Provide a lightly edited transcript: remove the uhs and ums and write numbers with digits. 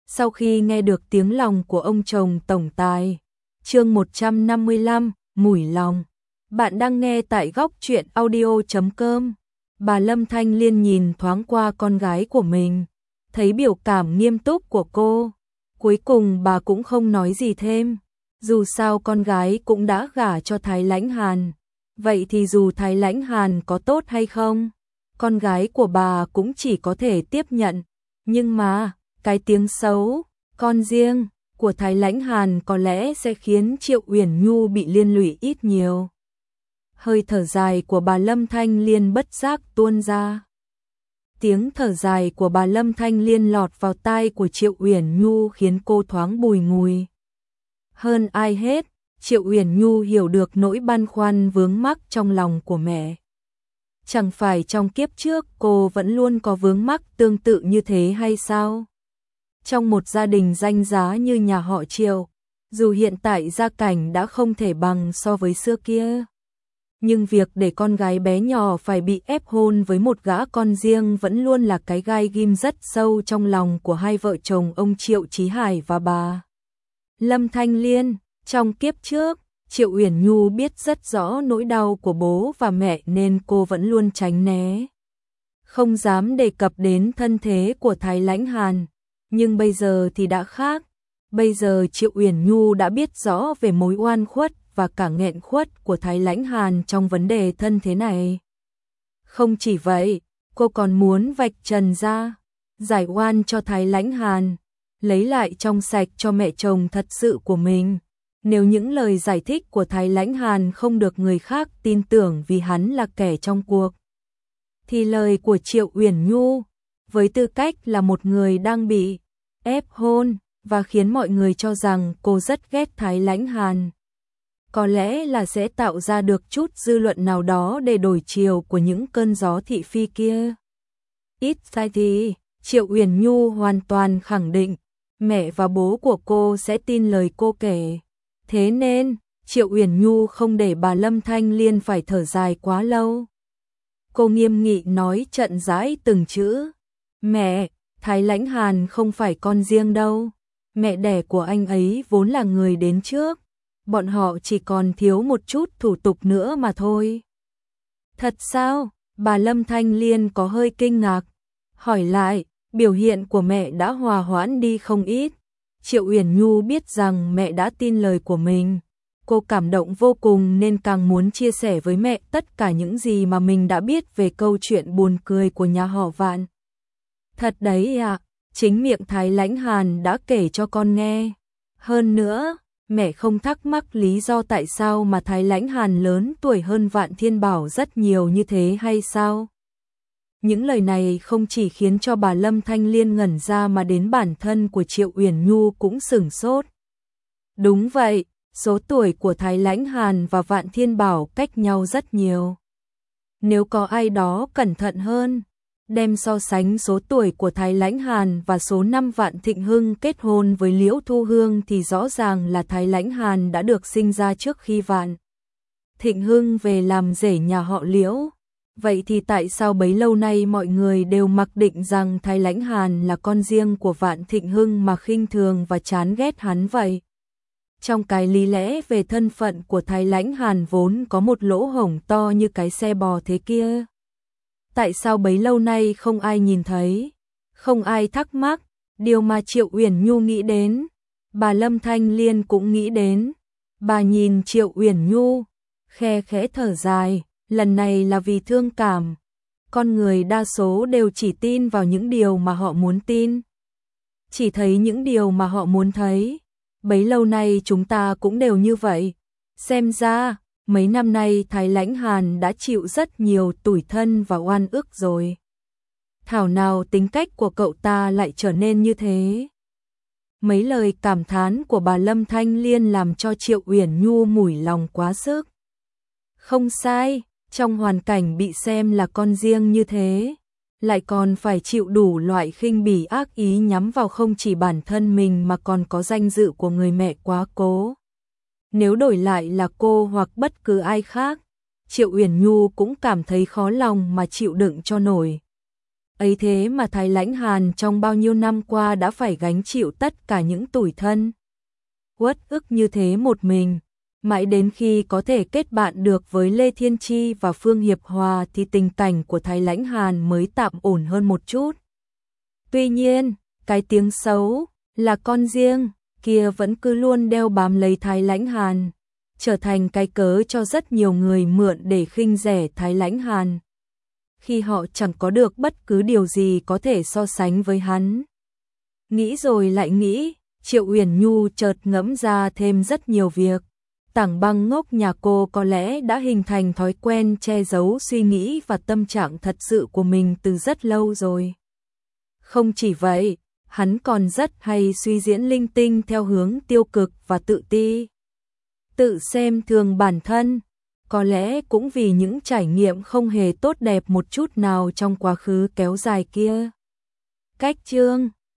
Sau khi nghe được tiếng lòng của ông chồng tổng tài. Chương 155, mủi lòng. Bạn đang nghe tại góc truyện audio.com. Bà Lâm Thanh Liên nhìn thoáng qua con gái của mình, thấy biểu cảm nghiêm túc của cô. Cuối cùng bà cũng không nói gì thêm. Dù sao con gái cũng đã gả cho Thái Lãnh Hàn. Vậy thì dù Thái Lãnh Hàn có tốt hay không, con gái của bà cũng chỉ có thể tiếp nhận. Nhưng mà, cái tiếng xấu, con riêng của Thái Lãnh Hàn có lẽ sẽ khiến Triệu Uyển Nhu bị liên lụy ít nhiều. Hơi thở dài của bà Lâm Thanh Liên bất giác tuôn ra. Tiếng thở dài của bà Lâm Thanh Liên lọt vào tai của Triệu Uyển Nhu khiến cô thoáng bùi ngùi. Hơn ai hết, Triệu Uyển Nhu hiểu được nỗi băn khoăn vướng mắc trong lòng của mẹ. Chẳng phải trong kiếp trước cô vẫn luôn có vướng mắc tương tự như thế hay sao? Trong một gia đình danh giá như nhà họ Triệu, dù hiện tại gia cảnh đã không thể bằng so với xưa kia, nhưng việc để con gái bé nhỏ phải bị ép hôn với một gã con riêng vẫn luôn là cái gai ghim rất sâu trong lòng của hai vợ chồng ông Triệu Chí Hải và bà Lâm Thanh Liên. Trong kiếp trước, Triệu Uyển Nhu biết rất rõ nỗi đau của bố và mẹ nên cô vẫn luôn tránh né, không dám đề cập đến thân thế của Thái Lãnh Hàn. Nhưng bây giờ thì đã khác. Bây giờ Triệu Uyển Nhu đã biết rõ về mối oan khuất và cả nghẹn khuất của Thái Lãnh Hàn trong vấn đề thân thế này. Không chỉ vậy, cô còn muốn vạch trần ra, giải oan cho Thái Lãnh Hàn, lấy lại trong sạch cho mẹ chồng thật sự của mình. Nếu những lời giải thích của Thái Lãnh Hàn không được người khác tin tưởng vì hắn là kẻ trong cuộc, thì lời của Triệu Uyển Nhu, với tư cách là một người đang bị ép hôn và khiến mọi người cho rằng cô rất ghét Thái Lãnh Hàn, có lẽ là sẽ tạo ra được chút dư luận nào đó để đổi chiều của những cơn gió thị phi kia. Ít sai thì, Triệu Uyển Nhu hoàn toàn khẳng định mẹ và bố của cô sẽ tin lời cô kể. Thế nên, Triệu Uyển Nhu không để bà Lâm Thanh Liên phải thở dài quá lâu. Cô nghiêm nghị nói chậm rãi từng chữ. Mẹ, Thái Lãnh Hàn không phải con riêng đâu. Mẹ đẻ của anh ấy vốn là người đến trước. Bọn họ chỉ còn thiếu một chút thủ tục nữa mà thôi. Thật sao? Bà Lâm Thanh Liên có hơi kinh ngạc. Hỏi lại, biểu hiện của mẹ đã hòa hoãn đi không ít. Triệu Uyển Nhu biết rằng mẹ đã tin lời của mình. Cô cảm động vô cùng nên càng muốn chia sẻ với mẹ tất cả những gì mà mình đã biết về câu chuyện buồn cười của nhà họ Vạn. Thật đấy ạ, chính miệng Thái Lãnh Hàn đã kể cho con nghe. Hơn nữa, mẹ không thắc mắc lý do tại sao mà Thái Lãnh Hàn lớn tuổi hơn Vạn Thiên Bảo rất nhiều như thế hay sao? Những lời này không chỉ khiến cho bà Lâm Thanh Liên ngẩn ra mà đến bản thân của Triệu Uyển Nhu cũng sửng sốt. Đúng vậy, số tuổi của Thái Lãnh Hàn và Vạn Thiên Bảo cách nhau rất nhiều. Nếu có ai đó cẩn thận hơn, đem so sánh số tuổi của Thái Lãnh Hàn và số năm Vạn Thịnh Hưng kết hôn với Liễu Thu Hương thì rõ ràng là Thái Lãnh Hàn đã được sinh ra trước khi Vạn Thịnh Hưng về làm rể nhà họ Liễu. Vậy thì tại sao bấy lâu nay mọi người đều mặc định rằng Thái Lãnh Hàn là con riêng của Vạn Thịnh Hưng mà khinh thường và chán ghét hắn vậy? Trong cái lý lẽ về thân phận của Thái Lãnh Hàn vốn có một lỗ hổng to như cái xe bò thế kia. Tại sao bấy lâu nay không ai nhìn thấy, không ai thắc mắc, điều mà Triệu Uyển Nhu nghĩ đến, bà Lâm Thanh Liên cũng nghĩ đến. Bà nhìn Triệu Uyển Nhu, khe khẽ thở dài, lần này là vì thương cảm. Con người đa số đều chỉ tin vào những điều mà họ muốn tin, chỉ thấy những điều mà họ muốn thấy. Bấy lâu nay chúng ta cũng đều như vậy. Xem ra, mấy năm nay Thái Lãnh Hàn đã chịu rất nhiều tủi thân và oan ức rồi. Thảo nào tính cách của cậu ta lại trở nên như thế. Mấy lời cảm thán của bà Lâm Thanh Liên làm cho Triệu Uyển Nhu mủi lòng quá sức. Không sai, trong hoàn cảnh bị xem là con riêng như thế, lại còn phải chịu đủ loại khinh bỉ ác ý nhắm vào không chỉ bản thân mình mà còn có danh dự của người mẹ quá cố. Nếu đổi lại là cô hoặc bất cứ ai khác, Triệu Uyển Nhu cũng cảm thấy khó lòng mà chịu đựng cho nổi. Ấy thế mà Thái Lãnh Hàn trong bao nhiêu năm qua đã phải gánh chịu tất cả những tủi thân uất ức như thế một mình. Mãi đến khi có thể kết bạn được với Lê Thiên Chi và Phương Hiệp Hòa thì tình cảnh của Thái Lãnh Hàn mới tạm ổn hơn một chút. Tuy nhiên, cái tiếng xấu là con riêng kia vẫn cứ luôn đeo bám lấy Thái Lãnh Hàn, trở thành cái cớ cho rất nhiều người mượn để khinh rẻ Thái Lãnh Hàn, khi họ chẳng có được bất cứ điều gì có thể so sánh với hắn. Nghĩ rồi lại nghĩ, Triệu Uyển Nhu chợt ngẫm ra thêm rất nhiều việc. Tảng Băng ngốc nhà cô có lẽ đã hình thành thói quen che giấu suy nghĩ và tâm trạng thật sự của mình từ rất lâu rồi. Không chỉ vậy, hắn còn rất hay suy diễn linh tinh theo hướng tiêu cực và tự ti. Tự xem thường bản thân, có lẽ cũng vì những trải nghiệm không hề tốt đẹp một chút nào trong quá khứ kéo dài kia. Cách chương